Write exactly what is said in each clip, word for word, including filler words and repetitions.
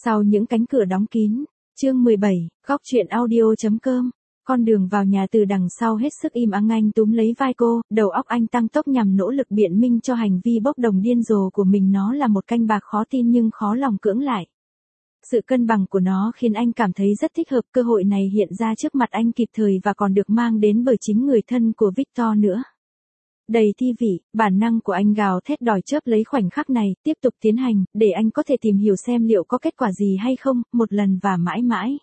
Sau những cánh cửa đóng kín, chương mười bảy, góc truyện audio.com, con đường vào nhà từ đằng sau hết sức im ắng. Anh túm lấy vai cô, đầu óc anh tăng tốc nhằm nỗ lực biện minh cho hành vi bốc đồng điên rồ của mình. Nó là một canh bạc khó tin nhưng khó lòng cưỡng lại. Sự cân bằng của nó khiến anh cảm thấy rất thích hợp. Cơ hội này hiện ra trước mặt anh kịp thời và còn được mang đến bởi chính người thân của Victor nữa. Đầy thi vị, bản năng của anh gào thét đòi chớp lấy khoảnh khắc này, tiếp tục tiến hành, để anh có thể tìm hiểu xem liệu có kết quả gì hay không, một lần và mãi mãi.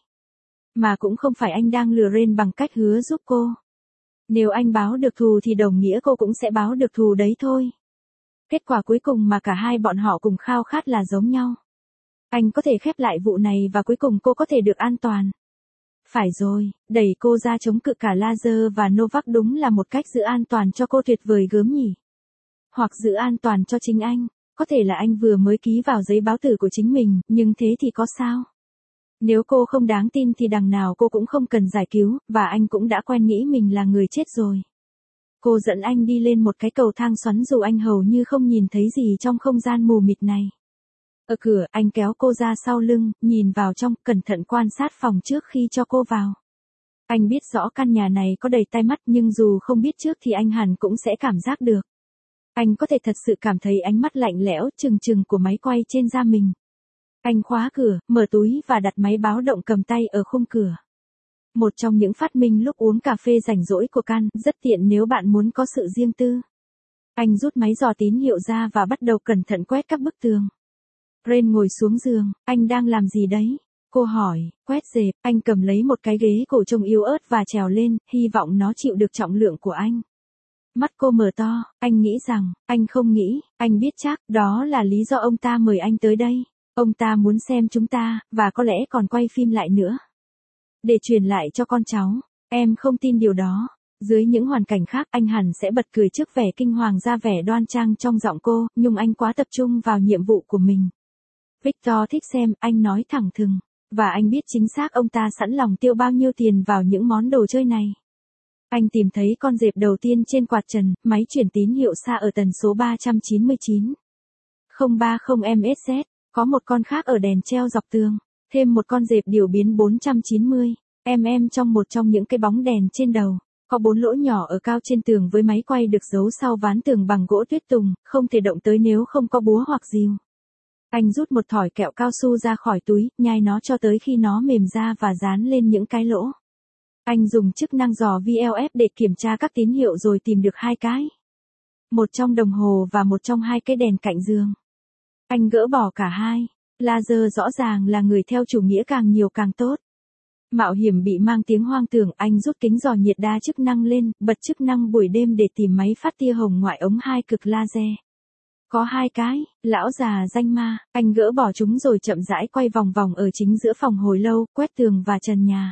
Mà cũng không phải anh đang lừa Ren bằng cách hứa giúp cô. Nếu anh báo được thù thì đồng nghĩa cô cũng sẽ báo được thù đấy thôi. Kết quả cuối cùng mà cả hai bọn họ cùng khao khát là giống nhau. Anh có thể khép lại vụ này và cuối cùng cô có thể được an toàn. Phải rồi, đẩy cô ra chống cự cả laser và Novak đúng là một cách giữ an toàn cho cô tuyệt vời gớm nhỉ. Hoặc giữ an toàn cho chính anh, có thể là anh vừa mới ký vào giấy báo tử của chính mình, nhưng thế thì có sao? Nếu cô không đáng tin thì đằng nào cô cũng không cần giải cứu, và anh cũng đã quen nghĩ mình là người chết rồi. Cô dẫn anh đi lên một cái cầu thang xoắn dù anh hầu như không nhìn thấy gì trong không gian mù mịt này. Ở cửa, anh kéo cô ra sau lưng, nhìn vào trong, cẩn thận quan sát phòng trước khi cho cô vào. Anh biết rõ căn nhà này có đầy tai mắt nhưng dù không biết trước thì anh hẳn cũng sẽ cảm giác được. Anh có thể thật sự cảm thấy ánh mắt lạnh lẽo, trừng trừng của máy quay trên da mình. Anh khóa cửa, mở túi và đặt máy báo động cầm tay ở khung cửa. Một trong những phát minh lúc uống cà phê rảnh rỗi của Can, rất tiện nếu bạn muốn có sự riêng tư. Anh rút máy dò tín hiệu ra và bắt đầu cẩn thận quét các bức tường. Ren ngồi xuống giường, anh đang làm gì đấy? Cô hỏi, quét dẹp, anh cầm lấy một cái ghế cổ trông yếu ớt và trèo lên, hy vọng nó chịu được trọng lượng của anh. Mắt cô mở to, anh nghĩ rằng, anh không nghĩ, anh biết chắc, đó là lý do ông ta mời anh tới đây. Ông ta muốn xem chúng ta, và có lẽ còn quay phim lại nữa. Để truyền lại cho con cháu, em không tin điều đó. Dưới những hoàn cảnh khác anh hẳn sẽ bật cười trước vẻ kinh hoàng ra vẻ đoan trang trong giọng cô, nhưng anh quá tập trung vào nhiệm vụ của mình. Victor thích xem, anh nói thẳng thừng, và anh biết chính xác ông ta sẵn lòng tiêu bao nhiêu tiền vào những món đồ chơi này. Anh tìm thấy con dẹp đầu tiên trên quạt trần, máy chuyển tín hiệu xa ở tần số ba trăm chín mươi chín. không ba không em ét zét, có một con khác ở đèn treo dọc tường, thêm một con dẹp điều biến bốn trăm chín mươi mm trong một trong những cái bóng đèn trên đầu. Có bốn lỗ nhỏ ở cao trên tường với máy quay được giấu sau ván tường bằng gỗ tuyết tùng, không thể động tới nếu không có búa hoặc rìu. Anh rút một thỏi kẹo cao su ra khỏi túi, nhai nó cho tới khi nó mềm ra và dán lên những cái lỗ. Anh dùng chức năng dò vê lờ ép để kiểm tra các tín hiệu rồi tìm được hai cái. Một trong đồng hồ và một trong hai cái đèn cạnh giường. Anh gỡ bỏ cả hai. Laser rõ ràng là người theo chủ nghĩa càng nhiều càng tốt. Mạo hiểm bị mang tiếng hoang tưởng, anh rút kính dò nhiệt đa chức năng lên, bật chức năng buổi đêm để tìm máy phát tia hồng ngoại ống hai cực laser. Có hai cái, lão già danh ma, anh gỡ bỏ chúng rồi chậm rãi quay vòng vòng ở chính giữa phòng hồi lâu, quét tường và trần nhà.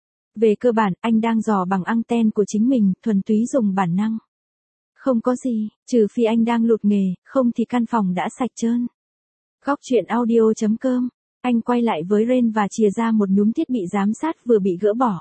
Về cơ bản, anh đang dò bằng anten của chính mình, thuần túy dùng bản năng. Không có gì, trừ phi anh đang lụt nghề, không thì căn phòng đã sạch trơn. Góc truyện audio.com, anh quay lại với Ren và chìa ra một nhúm thiết bị giám sát vừa bị gỡ bỏ.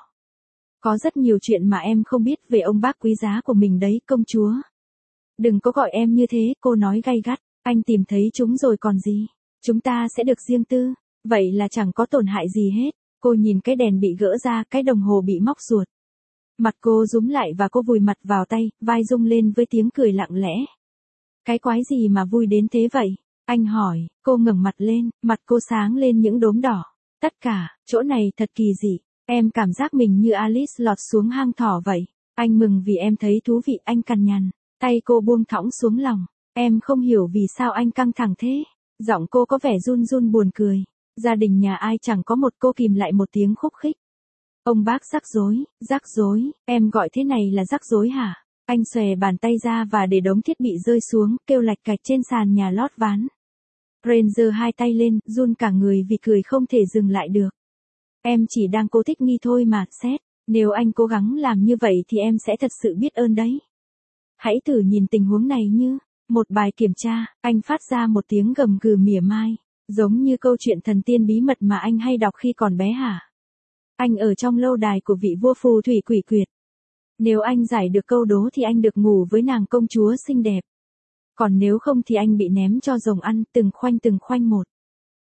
Có rất nhiều chuyện mà em không biết về ông bác quý giá của mình đấy, công chúa. Đừng có gọi em như thế, cô nói gay gắt, anh tìm thấy chúng rồi còn gì. Chúng ta sẽ được riêng tư, vậy là chẳng có tổn hại gì hết. Cô nhìn cái đèn bị gỡ ra, cái đồng hồ bị móc ruột. Mặt cô rúm lại và cô vùi mặt vào tay, vai rung lên với tiếng cười lặng lẽ. Cái quái gì mà vui đến thế vậy? Anh hỏi, cô ngẩng mặt lên, mặt cô sáng lên những đốm đỏ. Tất cả, chỗ này thật kỳ dị, em cảm giác mình như Alice lọt xuống hang thỏ vậy. Anh mừng vì em thấy thú vị, anh cằn nhằn. Tay cô buông thõng xuống lòng. Em không hiểu vì sao anh căng thẳng thế. Giọng cô có vẻ run run buồn cười. Gia đình nhà ai chẳng có một, cô kìm lại một tiếng khúc khích. Ông bác rắc rối, rắc rối, em gọi thế này là rắc rối hả? Anh xòe bàn tay ra và để đống thiết bị rơi xuống, kêu lạch cạch trên sàn nhà lót ván. Ren giơ hai tay lên, run cả người vì cười không thể dừng lại được. Em chỉ đang cố thích nghi thôi mà, Seth. Nếu anh cố gắng làm như vậy thì em sẽ thật sự biết ơn đấy. Hãy thử nhìn tình huống này như một bài kiểm tra. Anh phát ra một tiếng gầm gừ mỉa mai, giống như câu chuyện thần tiên bí mật mà anh hay đọc khi còn bé hả? Anh ở trong lâu đài của vị vua phù thủy quỷ quyệt. Nếu anh giải được câu đố thì anh được ngủ với nàng công chúa xinh đẹp. Còn nếu không thì anh bị ném cho rồng ăn, từng khoanh từng khoanh một.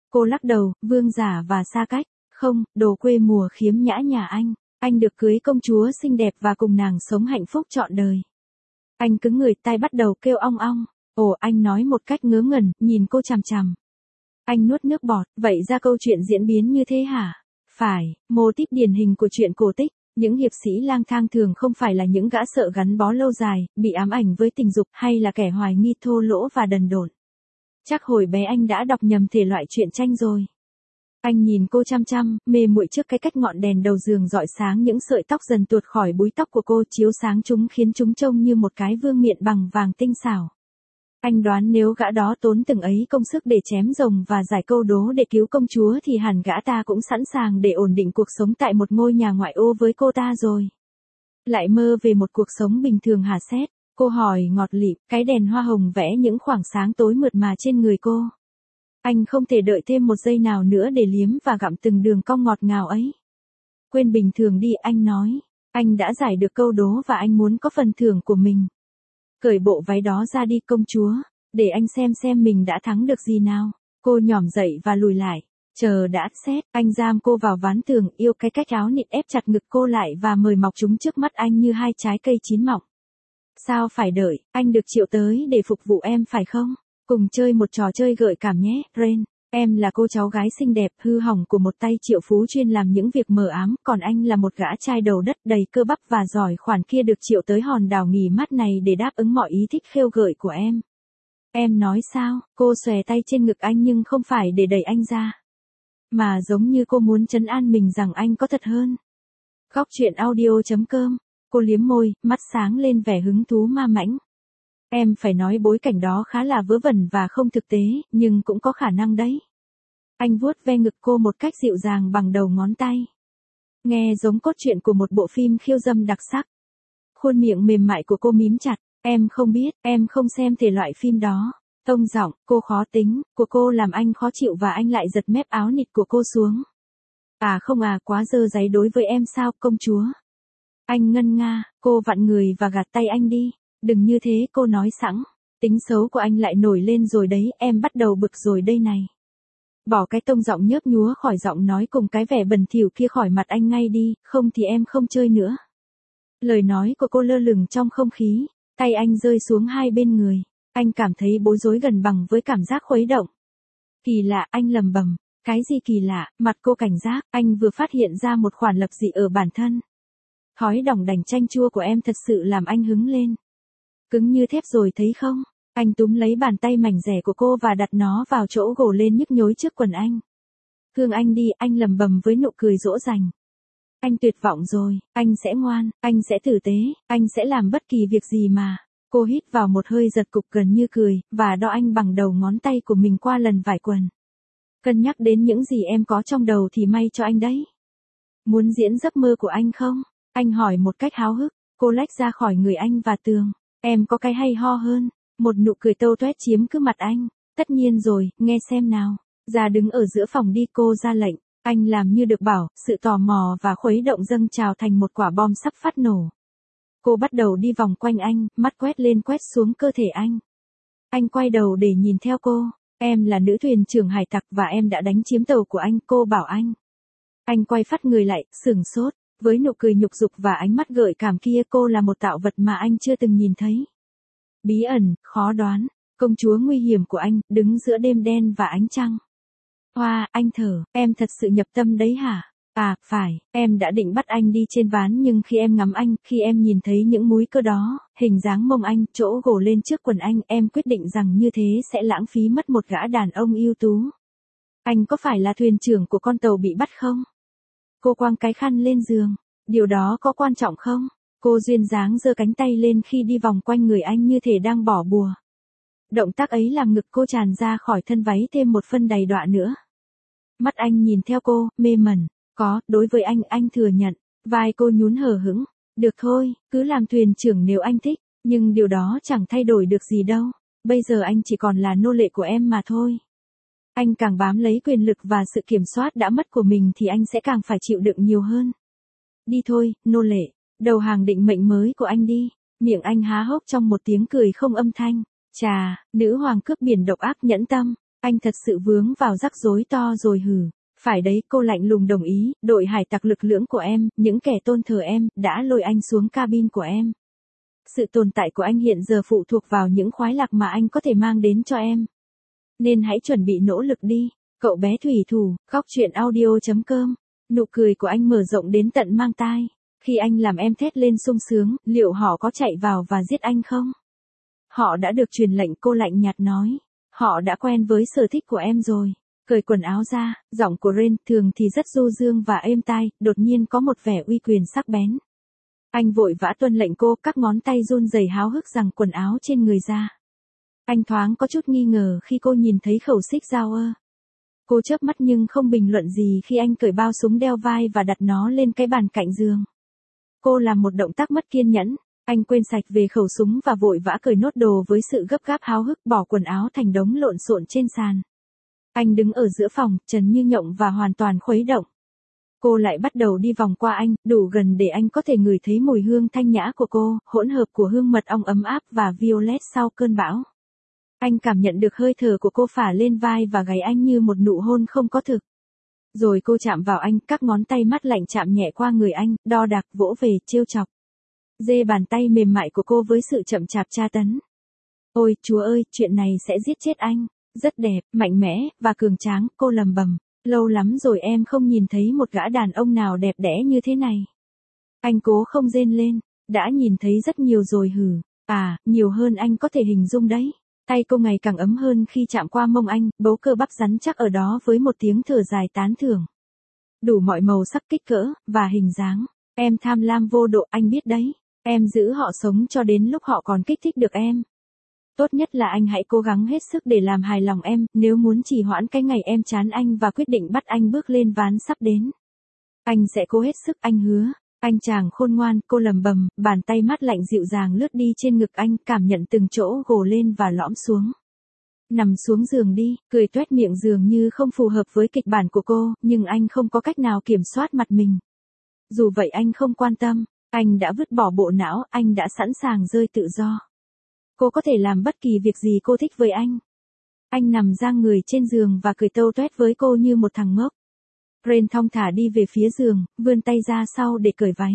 Cô lắc đầu, vương giả và xa cách. Không, đồ quê mùa khiếm nhã nhà anh. Anh được cưới công chúa xinh đẹp và cùng nàng sống hạnh phúc trọn đời. Anh cứng người, tai bắt đầu kêu ong ong. Ồ, anh nói một cách ngớ ngẩn, nhìn cô chằm chằm. Anh nuốt nước bọt, vậy ra câu chuyện diễn biến như thế hả? Phải, mô típ điển hình của chuyện cổ tích. Những hiệp sĩ lang thang thường không phải là những gã sợ gắn bó lâu dài, bị ám ảnh với tình dục hay là kẻ hoài nghi thô lỗ và đần độn. Chắc hồi bé anh đã đọc nhầm thể loại truyện tranh rồi. Anh nhìn cô chăm chăm, mê muội trước cái cách ngọn đèn đầu giường rọi sáng những sợi tóc dần tuột khỏi búi tóc của cô, chiếu sáng chúng khiến chúng trông như một cái vương miện bằng vàng tinh xảo. Anh đoán nếu gã đó tốn từng ấy công sức để chém rồng và giải câu đố để cứu công chúa thì hẳn gã ta cũng sẵn sàng để ổn định cuộc sống tại một ngôi nhà ngoại ô với cô ta rồi. Lại mơ về một cuộc sống bình thường hả Sét? Cô hỏi ngọt lịm, cái đèn hoa hồng vẽ những khoảng sáng tối mượt mà trên người cô. Anh không thể đợi thêm một giây nào nữa để liếm và gặm từng đường cong ngọt ngào ấy. Quên bình thường đi, anh nói. Anh đã giải được câu đố và anh muốn có phần thưởng của mình. Cởi bộ váy đó ra đi công chúa, để anh xem xem mình đã thắng được gì nào. Cô nhỏm dậy và lùi lại. Chờ đã, Sét, anh giam cô vào ván tường, yêu cái cách áo nịt ép chặt ngực cô lại và mời mọc chúng trước mắt anh như hai trái cây chín mọng. Sao phải đợi, anh được triệu tới để phục vụ em phải không? Cùng chơi một trò chơi gợi cảm nhé, Ren. Em là cô cháu gái xinh đẹp hư hỏng của một tay triệu phú chuyên làm những việc mờ ám, còn anh là một gã trai đầu đất đầy cơ bắp và giỏi khoản kia được triệu tới hòn đảo nghỉ mát này để đáp ứng mọi ý thích khêu gợi của em. Em nói sao? Cô xòe tay trên ngực anh nhưng không phải để đẩy anh ra, mà giống như cô muốn trấn an mình rằng anh có thật hơn. Góc truyện audio chấm com. Cô liếm môi, mắt sáng lên vẻ hứng thú ma mãnh. Em phải nói bối cảnh đó khá là vớ vẩn và không thực tế, nhưng cũng có khả năng đấy. Anh vuốt ve ngực cô một cách dịu dàng bằng đầu ngón tay. Nghe giống cốt truyện của một bộ phim khiêu dâm đặc sắc. Khuôn miệng mềm mại của cô mím chặt. Em không biết, em không xem thể loại phim đó. Tông giọng, cô khó tính, của cô làm anh khó chịu và anh lại giật mép áo nịt của cô xuống. À không à, quá dơ dáy đối với em sao, công chúa? Anh ngân nga, cô vặn người và gạt tay anh đi. Đừng như thế, cô nói sẵn. Tính xấu của anh lại nổi lên rồi đấy, em bắt đầu bực rồi đây này. Bỏ cái tông giọng nhớp nhúa khỏi giọng nói cùng cái vẻ bẩn thỉu kia khỏi mặt anh ngay đi, không thì em không chơi nữa. Lời nói của cô lơ lửng trong không khí, tay anh rơi xuống hai bên người. Anh cảm thấy bối rối gần bằng với cảm giác khuấy động. Kỳ lạ, anh lầm bầm. Cái gì kỳ lạ? Mặt cô cảnh giác, anh vừa phát hiện ra một khoản lập dị ở bản thân. Thói đỏng đành chanh chua của em thật sự làm anh hứng lên. Cứng như thép rồi thấy không? Anh túm lấy bàn tay mảnh dẻ của cô và đặt nó vào chỗ gồ lên nhức nhối trước quần anh. Thương anh đi, anh lầm bầm với nụ cười dỗ dành. Anh tuyệt vọng rồi, anh sẽ ngoan, anh sẽ tử tế, anh sẽ làm bất kỳ việc gì mà. Cô hít vào một hơi giật cục gần như cười, và đo anh bằng đầu ngón tay của mình qua lần vải quần. Cân nhắc đến những gì em có trong đầu thì may cho anh đấy. Muốn diễn giấc mơ của anh không? Anh hỏi một cách háo hức. Cô lách ra khỏi người anh và tường. Em có cái hay ho hơn. Một nụ cười tâu toét chiếm cứ mặt anh. Tất nhiên rồi, nghe xem nào. Ra đứng ở giữa phòng đi, cô ra lệnh. Anh làm như được bảo, sự tò mò và khuấy động dâng trào thành một quả bom sắp phát nổ. Cô bắt đầu đi vòng quanh anh, mắt quét lên quét xuống cơ thể anh. Anh quay đầu để nhìn theo cô. Em là nữ thuyền trưởng hải tặc và em đã đánh chiếm tàu của anh, cô bảo anh. Anh quay phát người lại, sửng sốt. Với nụ cười nhục dục và ánh mắt gợi cảm kia, cô là một tạo vật mà anh chưa từng nhìn thấy. Bí ẩn, khó đoán, công chúa nguy hiểm của anh, đứng giữa đêm đen và ánh trăng. Hoa, anh thở, em thật sự nhập tâm đấy hả? À, phải, em đã định bắt anh đi trên ván nhưng khi em ngắm anh, khi em nhìn thấy những múi cơ đó, hình dáng mông anh, chỗ gồ lên trước quần anh, em quyết định rằng như thế sẽ lãng phí mất một gã đàn ông ưu tú. Anh có phải là thuyền trưởng của con tàu bị bắt không? Cô quăng cái khăn lên giường. Điều đó có quan trọng không? Cô duyên dáng giơ cánh tay lên khi đi vòng quanh người anh như thể đang bỏ bùa. Động tác ấy làm ngực cô tràn ra khỏi thân váy thêm một phân đầy đọa nữa. Mắt anh nhìn theo cô, mê mẩn. Có, đối với anh, anh thừa nhận. Vai cô nhún hờ hững. Được thôi, cứ làm thuyền trưởng nếu anh thích. Nhưng điều đó chẳng thay đổi được gì đâu. Bây giờ anh chỉ còn là nô lệ của em mà thôi. Anh càng bám lấy quyền lực và sự kiểm soát đã mất của mình thì anh sẽ càng phải chịu đựng nhiều hơn. Đi thôi, nô lệ. Đầu hàng định mệnh mới của anh đi. Miệng anh há hốc trong một tiếng cười không âm thanh. Chà, nữ hoàng cướp biển độc ác nhẫn tâm. Anh thật sự vướng vào rắc rối to rồi hử. Phải đấy, cô lạnh lùng đồng ý, đội hải tặc lực lưỡng của em, những kẻ tôn thờ em, đã lôi anh xuống cabin của em. Sự tồn tại của anh hiện giờ phụ thuộc vào những khoái lạc mà anh có thể mang đến cho em. Nên hãy chuẩn bị nỗ lực đi, cậu bé thủy thủ, khóc chuyện audio.com. Nụ cười của anh mở rộng đến tận mang tai. Khi anh làm em thét lên sung sướng, liệu họ có chạy vào và giết anh không? Họ đã được truyền lệnh, cô lạnh nhạt nói. Họ đã quen với sở thích của em rồi. Cởi quần áo ra, giọng của Ren thường thì rất du dương và êm tai, đột nhiên có một vẻ uy quyền sắc bén. Anh vội vã tuân lệnh cô, các ngón tay run rẩy háo hức giằng quần áo trên người ra. Anh thoáng có chút nghi ngờ khi cô nhìn thấy khẩu xích dao ơ. Cô chớp mắt nhưng không bình luận gì khi anh cởi bao súng đeo vai và đặt nó lên cái bàn cạnh giường. Cô làm một động tác mất kiên nhẫn, anh quên sạch về khẩu súng và vội vã cởi nốt đồ với sự gấp gáp háo hức, bỏ quần áo thành đống lộn xộn trên sàn. Anh đứng ở giữa phòng, trần như nhộng và hoàn toàn khuấy động. Cô lại bắt đầu đi vòng qua anh, đủ gần để anh có thể ngửi thấy mùi hương thanh nhã của cô, hỗn hợp của hương mật ong ấm áp và violet sau cơn bão. Anh cảm nhận được hơi thở của cô phả lên vai và gáy anh như một nụ hôn không có thực. Rồi cô chạm vào anh, các ngón tay mát lạnh chạm nhẹ qua người anh, đo đạc, vỗ về, trêu chọc. Dê bàn tay mềm mại của cô với sự chậm chạp tra tấn. Ôi, Chúa ơi, chuyện này sẽ giết chết anh. Rất đẹp, mạnh mẽ, và cường tráng, cô lầm bầm. Lâu lắm rồi em không nhìn thấy một gã đàn ông nào đẹp đẽ như thế này. Anh cố không rên lên. Đã nhìn thấy rất nhiều rồi hử. À, nhiều hơn anh có thể hình dung đấy. Tay cô ngày càng ấm hơn khi chạm qua mông anh, bấu cơ bắp rắn chắc ở đó với một tiếng thở dài tán thưởng. Đủ mọi màu sắc, kích cỡ, và hình dáng. Em tham lam vô độ, anh biết đấy. Em giữ họ sống cho đến lúc họ còn kích thích được em. Tốt nhất là anh hãy cố gắng hết sức để làm hài lòng em, nếu muốn trì hoãn cái ngày em chán anh và quyết định bắt anh bước lên ván sắp đến. Anh sẽ cố hết sức, anh hứa. Anh chàng khôn ngoan, cô lầm bầm, bàn tay mát lạnh dịu dàng lướt đi trên ngực anh, cảm nhận từng chỗ gồ lên và lõm xuống. Nằm xuống giường đi, cười toét miệng dường như không phù hợp với kịch bản của cô, nhưng anh không có cách nào kiểm soát mặt mình. Dù vậy anh không quan tâm, anh đã vứt bỏ bộ não, anh đã sẵn sàng rơi tự do. Cô có thể làm bất kỳ việc gì cô thích với anh. Anh nằm giang người trên giường và cười tâu toét với cô như một thằng ngốc. Ren thong thả đi về phía giường, vươn tay ra sau để cởi váy.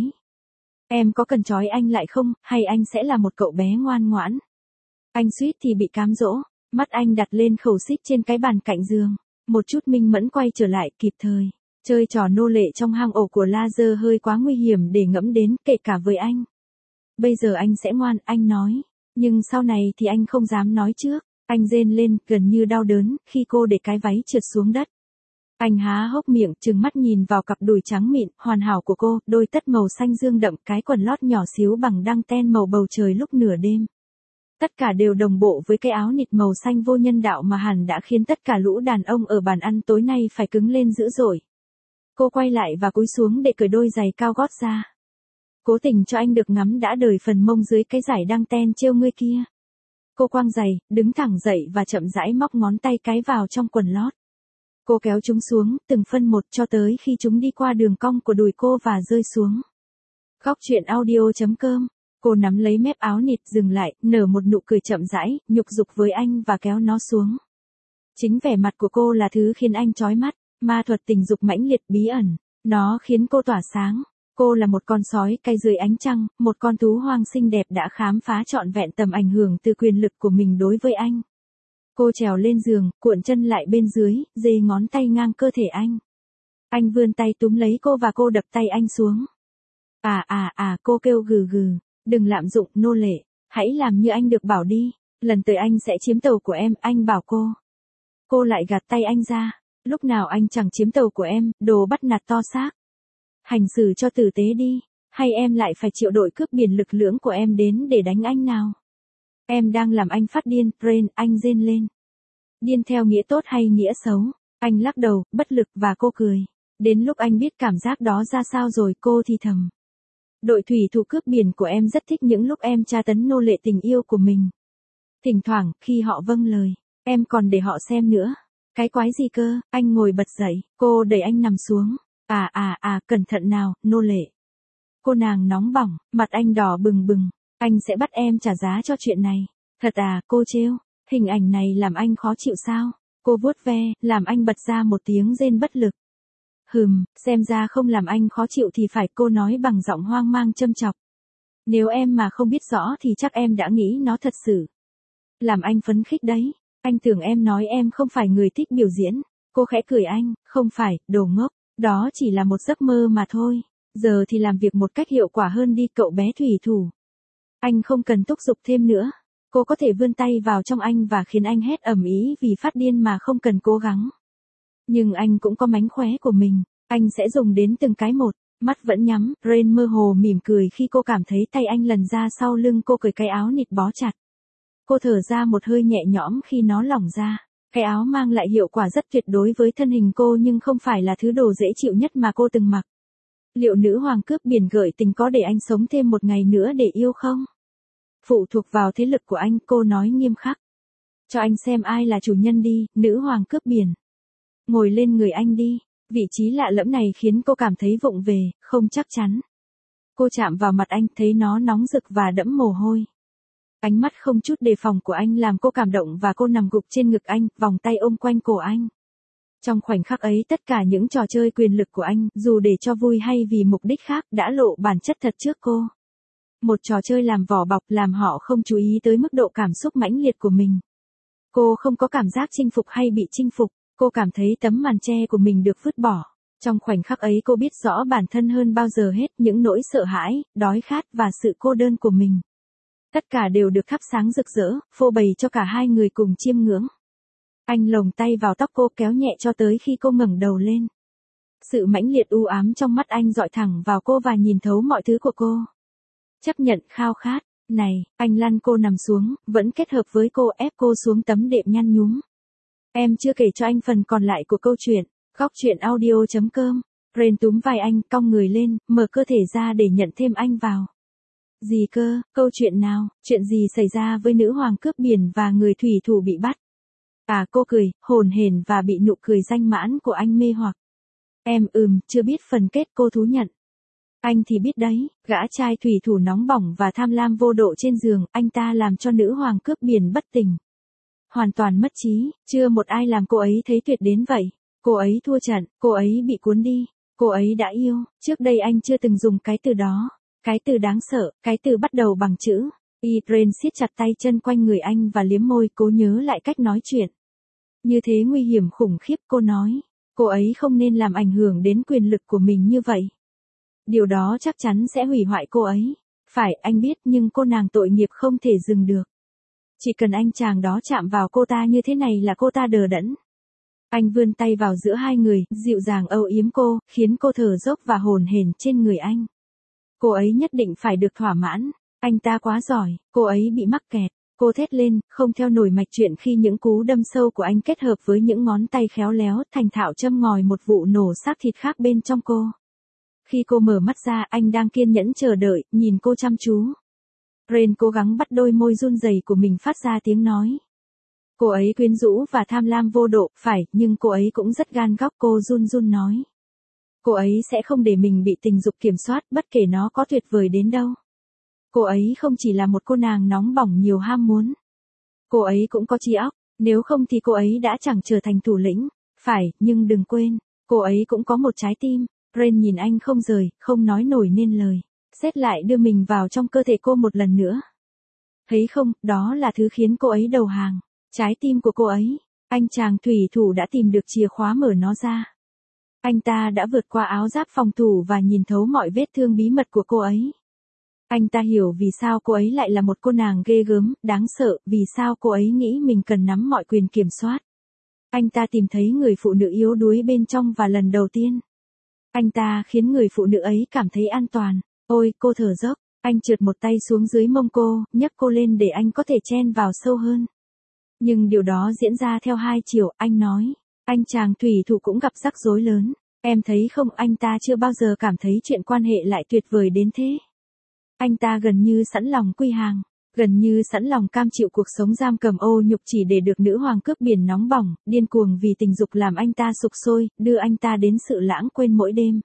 Em có cần trói anh lại không, hay anh sẽ là một cậu bé ngoan ngoãn? Anh suýt thì bị cám dỗ, mắt anh đặt lên khẩu xích trên cái bàn cạnh giường. Một chút minh mẫn quay trở lại kịp thời. Chơi trò nô lệ trong hang ổ của Laser hơi quá nguy hiểm để ngẫm đến, kể cả với anh. Bây giờ anh sẽ ngoan, anh nói. Nhưng sau này thì anh không dám nói trước. Anh rên lên, gần như đau đớn, khi cô để cái váy trượt xuống đất. Anh há hốc miệng, trừng mắt nhìn vào cặp đùi trắng mịn, hoàn hảo của cô, đôi tất màu xanh dương đậm, cái quần lót nhỏ xíu bằng đăng ten màu bầu trời lúc nửa đêm. Tất cả đều đồng bộ với cái áo nịt màu xanh vô nhân đạo mà hẳn đã khiến tất cả lũ đàn ông ở bàn ăn tối nay phải cứng lên dữ dội. Cô quay lại và cúi xuống để cởi đôi giày cao gót ra. Cố tình cho anh được ngắm đã đời phần mông dưới cái dải đăng ten trêu ngươi kia. Cô quang giày, đứng thẳng dậy và chậm rãi móc ngón tay cái vào trong quần lót. Cô kéo chúng xuống, từng phân một cho tới khi chúng đi qua đường cong của đùi cô và rơi xuống. Khóc chuyện audio.com. Cô nắm lấy mép áo nịt, dừng lại, nở một nụ cười chậm rãi, nhục dục với anh và kéo nó xuống. Chính vẻ mặt của cô là thứ khiến anh chói mắt, ma thuật tình dục mãnh liệt bí ẩn. Nó khiến cô tỏa sáng. Cô là một con sói cay dưới ánh trăng, một con thú hoang xinh đẹp đã khám phá trọn vẹn tầm ảnh hưởng từ quyền lực của mình đối với anh. Cô trèo lên giường, cuộn chân lại bên dưới, dê ngón tay ngang cơ thể anh. Anh vươn tay túm lấy cô và cô đập tay anh xuống. À à à, cô kêu gừ gừ. Đừng lạm dụng, nô lệ. Hãy làm như anh được bảo đi. Lần tới anh sẽ chiếm tàu của em, anh bảo cô. Cô lại gạt tay anh ra. Lúc nào anh chẳng chiếm tàu của em, đồ bắt nạt to xác. Hành xử cho tử tế đi. Hay em lại phải chịu đội cướp biển lực lưỡng của em đến để đánh anh nào? Em đang làm anh phát điên, Ren, anh rên lên. Điên theo nghĩa tốt hay nghĩa xấu? Anh lắc đầu, bất lực và cô cười. Đến lúc anh biết cảm giác đó ra sao rồi, cô thì thầm. Đội thủy thủ cướp biển của em rất thích những lúc em tra tấn nô lệ tình yêu của mình. Thỉnh thoảng, khi họ vâng lời, em còn để họ xem nữa. Cái quái gì cơ? Anh ngồi bật dậy, cô đẩy anh nằm xuống. À à à, cẩn thận nào, nô lệ. Cô nàng nóng bỏng, mặt anh đỏ bừng bừng. Anh sẽ bắt em trả giá cho chuyện này. Thật à, cô trêu. Hình ảnh này làm anh khó chịu sao? Cô vuốt ve, làm anh bật ra một tiếng rên bất lực. Hừm, xem ra không làm anh khó chịu thì phải, cô nói bằng giọng hoang mang châm chọc. Nếu em mà không biết rõ thì chắc em đã nghĩ nó thật sự. Làm anh phấn khích đấy. Anh tưởng em nói em không phải người thích biểu diễn. Cô khẽ cười anh, không phải, đồ ngốc. Đó chỉ là một giấc mơ mà thôi. Giờ thì làm việc một cách hiệu quả hơn đi cậu bé thủy thủ. Anh không cần thúc giục thêm nữa. Cô có thể vươn tay vào trong anh và khiến anh hét ầm ĩ vì phát điên mà không cần cố gắng. Nhưng anh cũng có mánh khóe của mình. Anh sẽ dùng đến từng cái một. Mắt vẫn nhắm, Rain mơ hồ mỉm cười khi cô cảm thấy tay anh lần ra sau lưng cô, cởi cái áo nịt bó chặt. Cô thở ra một hơi nhẹ nhõm khi nó lỏng ra. Cái áo mang lại hiệu quả rất tuyệt đối với thân hình cô nhưng không phải là thứ đồ dễ chịu nhất mà cô từng mặc. Liệu nữ hoàng cướp biển gợi tình có để anh sống thêm một ngày nữa để yêu không? Phụ thuộc vào thế lực của anh, cô nói nghiêm khắc. Cho anh xem ai là chủ nhân đi, nữ hoàng cướp biển. Ngồi lên người anh đi. Vị trí lạ lẫm này khiến cô cảm thấy vụng về, không chắc chắn. Cô chạm vào mặt anh, thấy nó nóng rực và đẫm mồ hôi. Ánh mắt không chút đề phòng của anh làm cô cảm động và cô nằm gục trên ngực anh, vòng tay ôm quanh cổ anh. Trong khoảnh khắc ấy tất cả những trò chơi quyền lực của anh, dù để cho vui hay vì mục đích khác, đã lộ bản chất thật trước cô. Một trò chơi làm vỏ bọc làm họ không chú ý tới mức độ cảm xúc mãnh liệt của mình. Cô không có cảm giác chinh phục hay bị chinh phục, cô cảm thấy tấm màn che của mình được vứt bỏ. Trong khoảnh khắc ấy cô biết rõ bản thân hơn bao giờ hết, những nỗi sợ hãi, đói khát và sự cô đơn của mình. Tất cả đều được thắp sáng rực rỡ, phô bày cho cả hai người cùng chiêm ngưỡng. Anh lồng tay vào tóc cô kéo nhẹ cho tới khi cô ngẩng đầu lên. Sự mãnh liệt u ám trong mắt anh dọi thẳng vào cô và nhìn thấu mọi thứ của cô. Chấp nhận khao khát, này, anh lăn cô nằm xuống, vẫn kết hợp với cô ép cô xuống tấm đệm nhăn nhúm. Em chưa kể cho anh phần còn lại của câu chuyện, góc chuyện audio chấm com. Rain túm vai anh, cong người lên, mở cơ thể ra để nhận thêm anh vào. Gì cơ, câu chuyện nào, chuyện gì xảy ra với nữ hoàng cướp biển và người thủy thủ bị bắt? À, cô cười, hồn hển và bị nụ cười danh mãn của anh mê hoặc. Em ừm, chưa biết phần kết, cô thú nhận. Anh thì biết đấy, gã trai thủy thủ nóng bỏng và tham lam vô độ trên giường, anh ta làm cho nữ hoàng cướp biển bất tỉnh. Hoàn toàn mất trí, chưa một ai làm cô ấy thấy tuyệt đến vậy. Cô ấy thua trận, cô ấy bị cuốn đi, cô ấy đã yêu, trước đây anh chưa từng dùng cái từ đó. Cái từ đáng sợ, cái từ bắt đầu bằng chữ. Rain siết chặt tay chân quanh người anh và liếm môi, cố nhớ lại cách nói chuyện. Như thế nguy hiểm khủng khiếp, cô nói. Cô ấy không nên làm ảnh hưởng đến quyền lực của mình như vậy. Điều đó chắc chắn sẽ hủy hoại cô ấy. Phải, anh biết, nhưng cô nàng tội nghiệp không thể dừng được. Chỉ cần anh chàng đó chạm vào cô ta như thế này là cô ta đờ đẫn. Anh vươn tay vào giữa hai người, dịu dàng âu yếm cô, khiến cô thở dốc và hồn hển trên người anh. Cô ấy nhất định phải được thỏa mãn. Anh ta quá giỏi, cô ấy bị mắc kẹt. Cô thét lên, không theo nổi mạch chuyện khi những cú đâm sâu của anh kết hợp với những ngón tay khéo léo thành thạo châm ngòi một vụ nổ xác thịt khác bên trong cô. Khi cô mở mắt ra, anh đang kiên nhẫn chờ đợi, nhìn cô chăm chú. Rain cố gắng bắt đôi môi run rẩy của mình phát ra tiếng nói. Cô ấy quyến rũ và tham lam vô độ, phải, nhưng cô ấy cũng rất gan góc, cô run run nói. Cô ấy sẽ không để mình bị tình dục kiểm soát, bất kể nó có tuyệt vời đến đâu. Cô ấy không chỉ là một cô nàng nóng bỏng nhiều ham muốn. Cô ấy cũng có trí óc, nếu không thì cô ấy đã chẳng trở thành thủ lĩnh. Phải, nhưng đừng quên, cô ấy cũng có một trái tim. Rain nhìn anh không rời, không nói nổi nên lời. Xét lại đưa mình vào trong cơ thể cô một lần nữa. Thấy không, đó là thứ khiến cô ấy đầu hàng. Trái tim của cô ấy. Anh chàng thủy thủ đã tìm được chìa khóa mở nó ra. Anh ta đã vượt qua áo giáp phòng thủ và nhìn thấu mọi vết thương bí mật của cô ấy. Anh ta hiểu vì sao cô ấy lại là một cô nàng ghê gớm, đáng sợ, vì sao cô ấy nghĩ mình cần nắm mọi quyền kiểm soát. Anh ta tìm thấy người phụ nữ yếu đuối bên trong và lần đầu tiên. Anh ta khiến người phụ nữ ấy cảm thấy an toàn. Ôi, cô thở dốc, anh trượt một tay xuống dưới mông cô, nhấc cô lên để anh có thể chen vào sâu hơn. Nhưng điều đó diễn ra theo hai chiều, anh nói. Anh chàng thủy thủ cũng gặp rắc rối lớn. Em thấy không, anh ta chưa bao giờ cảm thấy chuyện quan hệ lại tuyệt vời đến thế. Anh ta gần như sẵn lòng quy hàng, gần như sẵn lòng cam chịu cuộc sống giam cầm ô nhục chỉ để được nữ hoàng cướp biển nóng bỏng, điên cuồng vì tình dục làm anh ta sục sôi, đưa anh ta đến sự lãng quên mỗi đêm.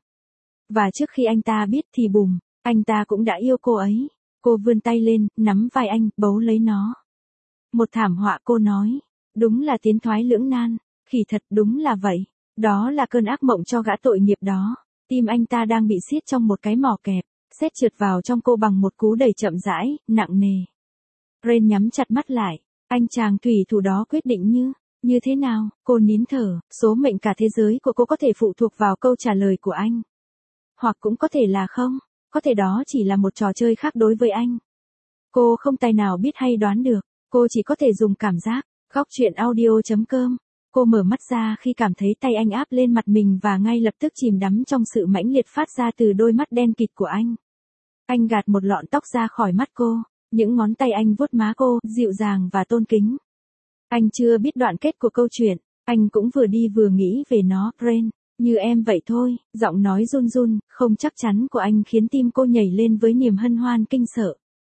Và trước khi anh ta biết thì bùm, anh ta cũng đã yêu cô ấy. Cô vươn tay lên, nắm vai anh, bấu lấy nó. Một thảm họa, cô nói. Đúng là tiến thoái lưỡng nan. Kỳ thật đúng là vậy. Đó là cơn ác mộng cho gã tội nghiệp đó. Tim anh ta đang bị siết trong một cái mỏ kẹp, sét trượt vào trong cô bằng một cú đẩy chậm rãi, nặng nề. Rain nhắm chặt mắt lại, anh chàng thủy thủ đó quyết định như, như thế nào, cô nín thở, số mệnh cả thế giới của cô có thể phụ thuộc vào câu trả lời của anh. Hoặc cũng có thể là không, có thể đó chỉ là một trò chơi khác đối với anh. Cô không tài nào biết hay đoán được, cô chỉ có thể dùng cảm giác. Góc truyện audio chấm com. Cô mở mắt ra khi cảm thấy tay anh áp lên mặt mình và ngay lập tức chìm đắm trong sự mãnh liệt phát ra từ đôi mắt đen kịt của anh. Anh gạt một lọn tóc ra khỏi mắt cô, những ngón tay anh vuốt má cô, dịu dàng và tôn kính. Anh chưa biết đoạn kết của câu chuyện, anh cũng vừa đi vừa nghĩ về nó, Rain, như em vậy thôi, giọng nói run run, không chắc chắn của anh khiến tim cô nhảy lên với niềm hân hoan kinh sợ.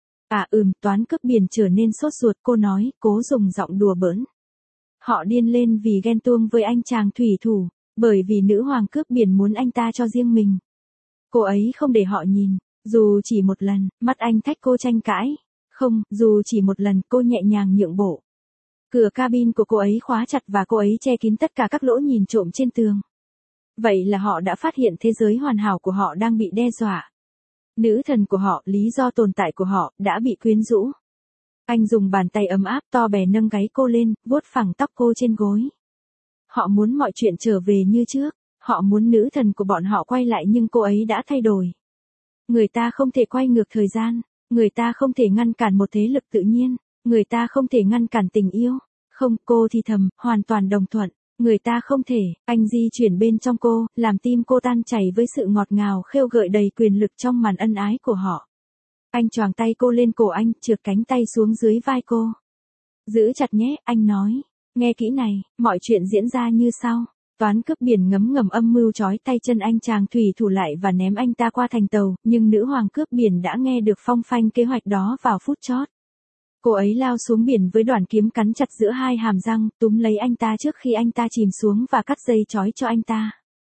À ừm, toán cướp biển trở nên sốt ruột, cô nói, cố dùng giọng đùa bỡn. Họ điên lên vì ghen tuông với anh chàng thủy thủ, bởi vì nữ hoàng cướp biển muốn anh ta cho riêng mình. Cô ấy không để họ nhìn, dù chỉ một lần, mắt anh thách cô tranh cãi. Không, dù chỉ một lần, cô nhẹ nhàng nhượng bộ. Cửa cabin của cô ấy khóa chặt và cô ấy che kín tất cả các lỗ nhìn trộm trên tường. Vậy là họ đã phát hiện thế giới hoàn hảo của họ đang bị đe dọa. Nữ thần của họ, lý do tồn tại của họ, đã bị quyến rũ. Anh dùng bàn tay ấm áp to bè nâng gáy cô lên, vuốt phẳng tóc cô trên gối. Họ muốn mọi chuyện trở về như trước, họ muốn nữ thần của bọn họ quay lại nhưng cô ấy đã thay đổi. Người ta không thể quay ngược thời gian, người ta không thể ngăn cản một thế lực tự nhiên, người ta không thể ngăn cản tình yêu. Không, cô thì thầm, hoàn toàn đồng thuận. Người ta không thể, anh di chuyển bên trong cô, làm tim cô tan chảy với sự ngọt ngào khêu gợi đầy quyền lực trong màn ân ái của họ. Anh choàng tay cô lên cổ anh, trượt cánh tay xuống dưới vai cô. Giữ chặt nhé, anh nói. Nghe kỹ này, mọi chuyện diễn ra như sau. Toán cướp biển ngấm ngầm âm mưu trói tay chân anh chàng thủy thủ lại và ném anh ta qua thành tàu, nhưng nữ hoàng cướp biển đã nghe được phong phanh kế hoạch đó vào phút chót. Cô ấy lao xuống biển với đoạn kiếm cắn chặt giữa hai hàm răng, túm lấy anh ta trước khi anh ta chìm xuống và cắt dây trói cho anh ta.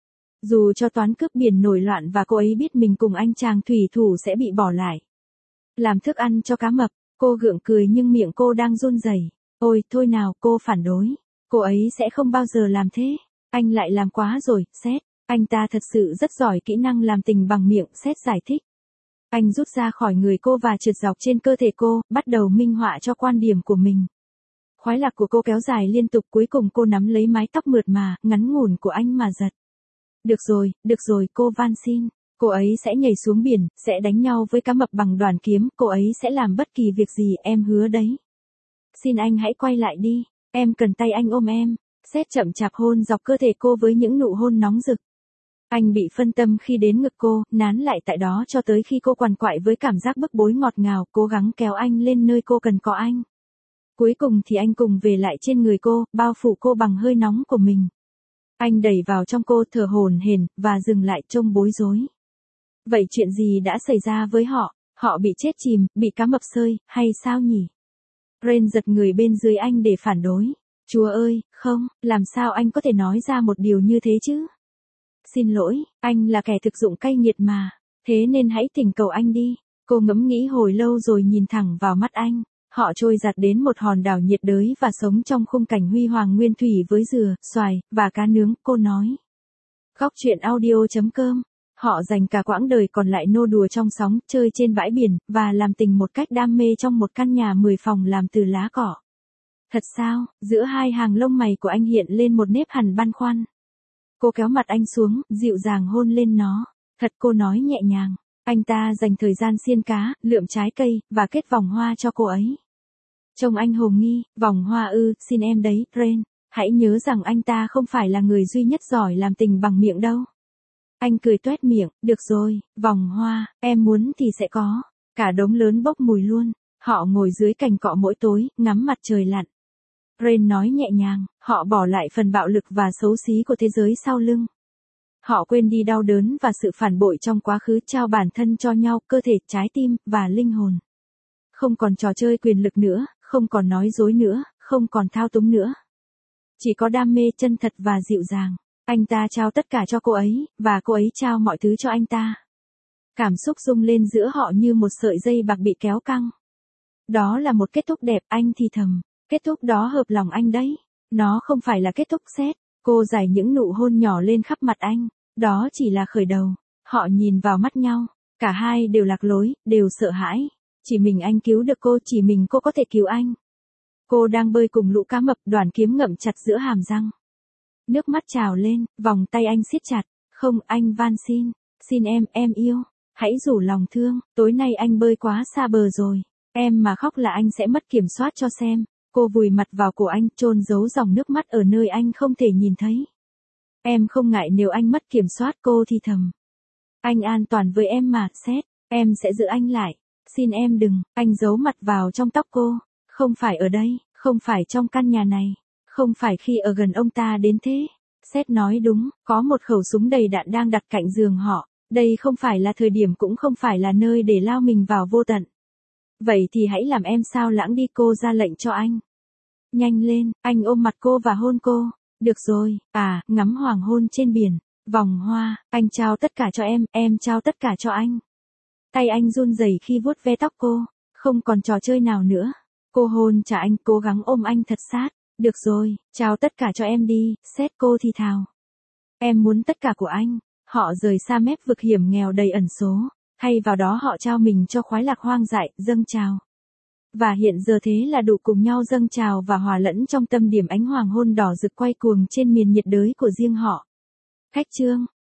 Dù cho toán cướp biển nổi loạn và cô ấy biết mình cùng anh chàng thủy thủ sẽ bị bỏ lại. Làm thức ăn cho cá mập, cô gượng cười nhưng miệng cô đang run rẩy. Ôi, thôi nào, cô phản đối. Cô ấy sẽ không bao giờ làm thế. Anh lại làm quá rồi, Seth. Anh ta thật sự rất giỏi kỹ năng làm tình bằng miệng, Seth giải thích. Anh rút ra khỏi người cô và trượt dọc trên cơ thể cô, bắt đầu minh họa cho quan điểm của mình. Khoái lạc của cô kéo dài liên tục, cuối cùng cô nắm lấy mái tóc mượt mà, ngắn ngủn của anh mà giật. Được rồi, được rồi, cô van xin. Cô ấy sẽ nhảy xuống biển, sẽ đánh nhau với cá mập bằng đoàn kiếm, cô ấy sẽ làm bất kỳ việc gì, em hứa đấy. Xin anh hãy quay lại đi, em cần tay anh ôm em. Seth chậm chạp hôn dọc cơ thể cô với những nụ hôn nóng rực. Anh bị phân tâm khi đến ngực cô, nán lại tại đó cho tới khi cô quằn quại với cảm giác bức bối ngọt ngào, cố gắng kéo anh lên nơi cô cần có anh. Cuối cùng thì anh cùng về lại trên người cô, bao phủ cô bằng hơi nóng của mình. Anh đẩy vào trong cô, thở hổn hển và dừng lại, trông bối rối. Vậy chuyện gì đã xảy ra với họ? Họ bị chết chìm, bị cá mập xơi, hay sao nhỉ? Rain giật người bên dưới anh để phản đối. Chúa ơi, không, làm sao anh có thể nói ra một điều như thế chứ? Xin lỗi, anh là kẻ thực dụng cay nghiệt mà, thế nên hãy thỉnh cầu anh đi. Cô ngẫm nghĩ hồi lâu rồi nhìn thẳng vào mắt anh. Họ trôi dạt đến một hòn đảo nhiệt đới và sống trong khung cảnh huy hoàng nguyên thủy với dừa, xoài, và cá nướng, cô nói. Góc truyện audio chấm com. Họ dành cả quãng đời còn lại nô đùa trong sóng, chơi trên bãi biển, và làm tình một cách đam mê trong một căn nhà mười phòng làm từ lá cỏ. Thật sao? Giữa hai hàng lông mày của anh hiện lên một nếp hằn băn khoăn. Cô kéo mặt anh xuống, dịu dàng hôn lên nó. Thật, cô nói nhẹ nhàng. Anh ta dành thời gian xiên cá, lượm trái cây, và kết vòng hoa cho cô ấy. Trông anh hồ nghi, vòng hoa ư, xin em đấy, Rain. Hãy nhớ rằng anh ta không phải là người duy nhất giỏi làm tình bằng miệng đâu. Anh cười toét miệng, được rồi, vòng hoa, em muốn thì sẽ có. Cả đống lớn bốc mùi luôn. Họ ngồi dưới cành cọ mỗi tối, ngắm mặt trời lặn. Rain nói nhẹ nhàng, họ bỏ lại phần bạo lực và xấu xí của thế giới sau lưng. Họ quên đi đau đớn và sự phản bội trong quá khứ, trao bản thân cho nhau, cơ thể, trái tim, và linh hồn. Không còn trò chơi quyền lực nữa, không còn nói dối nữa, không còn thao túng nữa. Chỉ có đam mê chân thật và dịu dàng. Anh ta trao tất cả cho cô ấy, và cô ấy trao mọi thứ cho anh ta. Cảm xúc rung lên giữa họ như một sợi dây bạc bị kéo căng. Đó là một kết thúc đẹp, anh thì thầm. Kết thúc đó hợp lòng anh đấy. Nó không phải là kết thúc xét. Cô giải những nụ hôn nhỏ lên khắp mặt anh. Đó chỉ là khởi đầu. Họ nhìn vào mắt nhau. Cả hai đều lạc lối, đều sợ hãi. Chỉ mình anh cứu được cô, chỉ mình cô có thể cứu anh. Cô đang bơi cùng lũ cá mập, đoàn kiếm ngậm chặt giữa hàm răng. Nước mắt trào lên, vòng tay anh siết chặt. Không, anh van xin. Xin em, em yêu. Hãy rủ lòng thương, tối nay anh bơi quá xa bờ rồi. Em mà khóc là anh sẽ mất kiểm soát cho xem. Cô vùi mặt vào cổ anh, chôn giấu dòng nước mắt ở nơi anh không thể nhìn thấy. Em không ngại nếu anh mất kiểm soát, cô thì thầm. Anh an toàn với em mà, Seth. Em sẽ giữ anh lại. Xin em đừng. Anh giấu mặt vào trong tóc cô. Không phải ở đây, không phải trong căn nhà này. Không phải khi ở gần ông ta đến thế. Seth nói đúng, có một khẩu súng đầy đạn đang đặt cạnh giường họ. Đây không phải là thời điểm, cũng không phải là nơi để lao mình vào vô tận. Vậy thì hãy làm em sao lãng đi, cô ra lệnh cho anh. Nhanh lên, anh ôm mặt cô và hôn cô. Được rồi, à, ngắm hoàng hôn trên biển. Vòng hoa, anh trao tất cả cho em, em trao tất cả cho anh. Tay anh run rẩy khi vuốt ve tóc cô. Không còn trò chơi nào nữa. Cô hôn trả anh, cố gắng ôm anh thật sát. Được rồi, trao tất cả cho em đi, Seth, cô thì thào. Em muốn tất cả của anh. Họ rời xa mép vực hiểm nghèo đầy ẩn số. Hay vào đó họ trao mình cho khoái lạc hoang dại, dâng trào. Và hiện giờ thế là đủ cùng nhau dâng trào và hòa lẫn trong tâm điểm ánh hoàng hôn đỏ rực quay cuồng trên miền nhiệt đới của riêng họ. Khách chương